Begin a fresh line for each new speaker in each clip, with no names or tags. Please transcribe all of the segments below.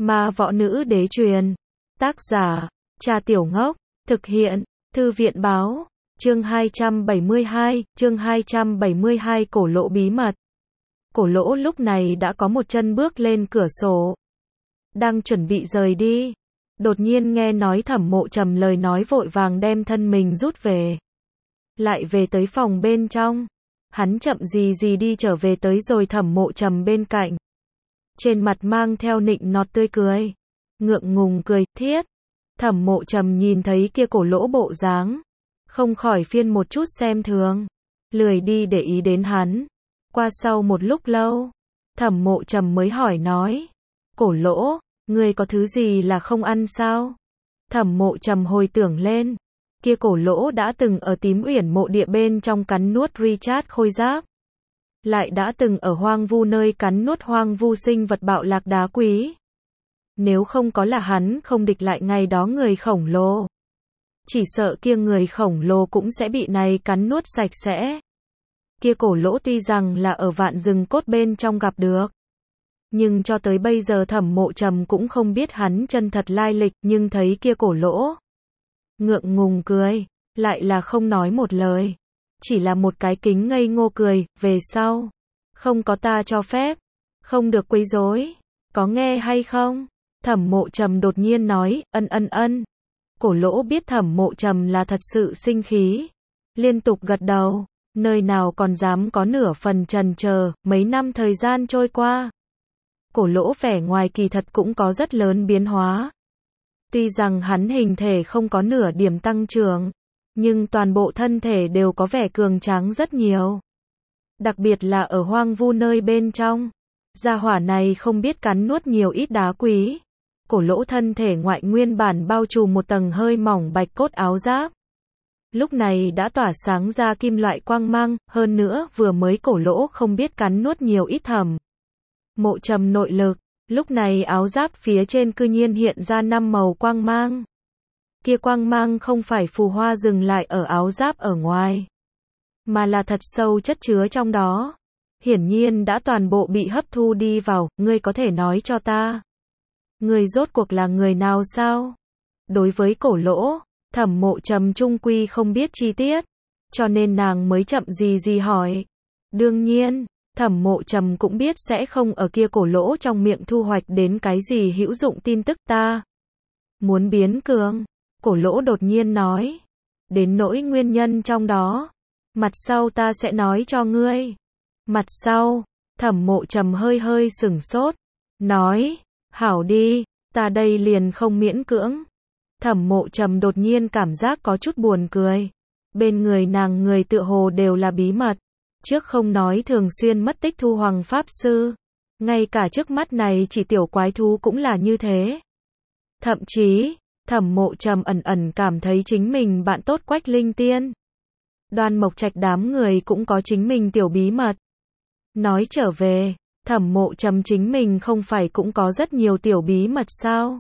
Ma võ nữ đế truyền. Tác giả, Trà Tiểu Ngốc. Thực hiện, Thư viện báo. Chương 272, cổ lỗ bí mật. Cổ lỗ lúc này đã có một chân bước lên cửa sổ. Đang chuẩn bị rời đi. Đột nhiên nghe nói Thẩm Mộ Trầm lời nói vội vàng đem thân mình rút về. Lại về tới phòng bên trong. Hắn chậm gì gì đi trở về tới rồi Thẩm Mộ Trầm bên cạnh. Trên mặt mang theo nịnh nọt tươi cười. Ngượng ngùng cười, thiết. Thẩm Mộ Trầm nhìn thấy kia cổ lỗ bộ dáng. Không khỏi phiên một chút xem thường. Lười đi để ý đến hắn. Qua sau một lúc lâu. Thẩm Mộ Trầm mới hỏi nói. Cổ lỗ, ngươi có thứ gì là không ăn sao? Thẩm Mộ Trầm hồi tưởng lên. Kia cổ lỗ đã từng ở Tím Uyển mộ địa bên trong cắn nuốt Richard khôi giáp. Lại đã từng ở hoang vu nơi cắn nuốt hoang vu sinh vật bạo lạc đá quý. Nếu không có là hắn không địch lại ngày đó người khổng lồ. Chỉ sợ kia người khổng lồ cũng sẽ bị này cắn nuốt sạch sẽ. Kia cổ lỗ tuy rằng là ở vạn rừng cốt bên trong gặp được. Nhưng cho tới bây giờ Thẩm Mộ Trầm cũng không biết hắn chân thật lai lịch, nhưng thấy kia cổ lỗ. Ngượng ngùng cười, lại là không nói một lời. Chỉ là một cái kính ngây ngô cười, về sau. Không có ta cho phép. Không được quấy rối. Có nghe hay không? Thẩm Mộ Trầm đột nhiên nói, ân. Cổ lỗ biết Thẩm Mộ Trầm là thật sự sinh khí. Liên tục gật đầu. Nơi nào còn dám có nửa phần chần chờ, mấy năm thời gian trôi qua. Cổ lỗ vẻ ngoài kỳ thật cũng có rất lớn biến hóa. Tuy rằng hắn hình thể không có nửa điểm tăng trưởng, nhưng toàn bộ thân thể đều có vẻ cường tráng rất nhiều. Đặc biệt là ở hoang vu nơi bên trong. Gia hỏa này không biết cắn nuốt nhiều ít đá quý. Cổ lỗ thân thể ngoại nguyên bản bao trùm một tầng hơi mỏng bạch cốt áo giáp. Lúc này đã tỏa sáng ra kim loại quang mang, hơn nữa vừa mới cổ lỗ không biết cắn nuốt nhiều ít Thẩm Mộ Trầm nội lực. Lúc này áo giáp phía trên cư nhiên hiện ra 5 màu quang mang. Kia quang mang không phải phù hoa dừng lại ở áo giáp ở ngoài, mà là thật sâu chất chứa trong đó. Hiển nhiên đã toàn bộ bị hấp thu đi vào, ngươi có thể nói cho ta. Ngươi rốt cuộc là người nào sao? Đối với cổ lỗ, Thẩm Mộ Trầm trung quy không biết chi tiết, cho nên nàng mới chậm gì gì hỏi. Đương nhiên, Thẩm Mộ Trầm cũng biết sẽ không ở kia cổ lỗ trong miệng thu hoạch đến cái gì hữu dụng tin tức ta. Muốn biến cường, cổ lỗ đột nhiên nói. Đến nỗi nguyên nhân trong đó, mặt sau ta sẽ nói cho ngươi. Mặt sau, Thẩm Mộ Trầm hơi sửng sốt, nói, hảo đi, ta đây liền không miễn cưỡng. Thẩm Mộ Trầm đột nhiên cảm giác có chút buồn cười. Bên người nàng người tựa hồ đều là bí mật. Trước không nói thường xuyên mất tích Thu Hoàng Pháp Sư. Ngay cả trước mắt này chỉ tiểu quái thú cũng là như thế. Thậm chí, Thẩm Mộ Trầm ẩn cảm thấy chính mình bạn tốt Quách Linh Tiên. Đoan Mộc Trạch đám người cũng có chính mình tiểu bí mật. Nói trở về, Thẩm Mộ Trầm chính mình không phải cũng có rất nhiều tiểu bí mật sao?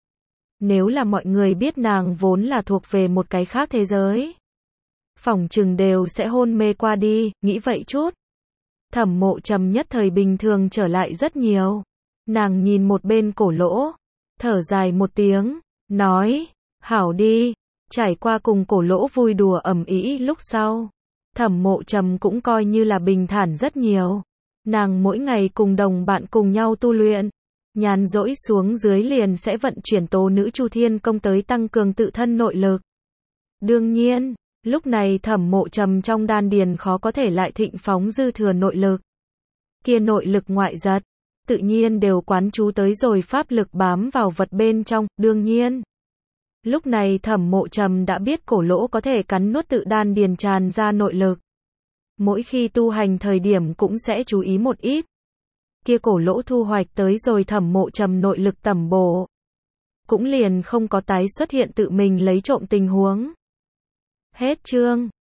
Nếu là mọi người biết nàng vốn là thuộc về một cái khác thế giới, phỏng chừng đều sẽ hôn mê qua đi, nghĩ vậy chút. Thẩm Mộ Trầm nhất thời bình thường trở lại rất nhiều. Nàng nhìn một bên cổ lỗ, thở dài một tiếng, nói, hảo đi, trải qua cùng cổ lỗ vui đùa ầm ĩ lúc sau. Thẩm Mộ Trầm cũng coi như là bình thản rất nhiều. Nàng mỗi ngày cùng đồng bạn cùng nhau tu luyện. Nhàn rỗi xuống dưới liền sẽ vận chuyển tố nữ Chu Thiên Công tới tăng cường tự thân nội lực. Đương nhiên, lúc này Thẩm Mộ Trầm trong đan điền khó có thể lại thịnh phóng dư thừa nội lực. Kia nội lực ngoại giật, tự nhiên đều quán chú tới rồi pháp lực bám vào vật bên trong, đương nhiên. Lúc này Thẩm Mộ Trầm đã biết cổ lỗ có thể cắn nuốt tự đan điền tràn ra nội lực. Mỗi khi tu hành thời điểm cũng sẽ chú ý một ít. Kia cổ lỗ thu hoạch tới rồi Thẩm Mộ Trầm nội lực tẩm bổ. Cũng liền không có tái xuất hiện tự mình lấy trộm tình huống. Hết chương.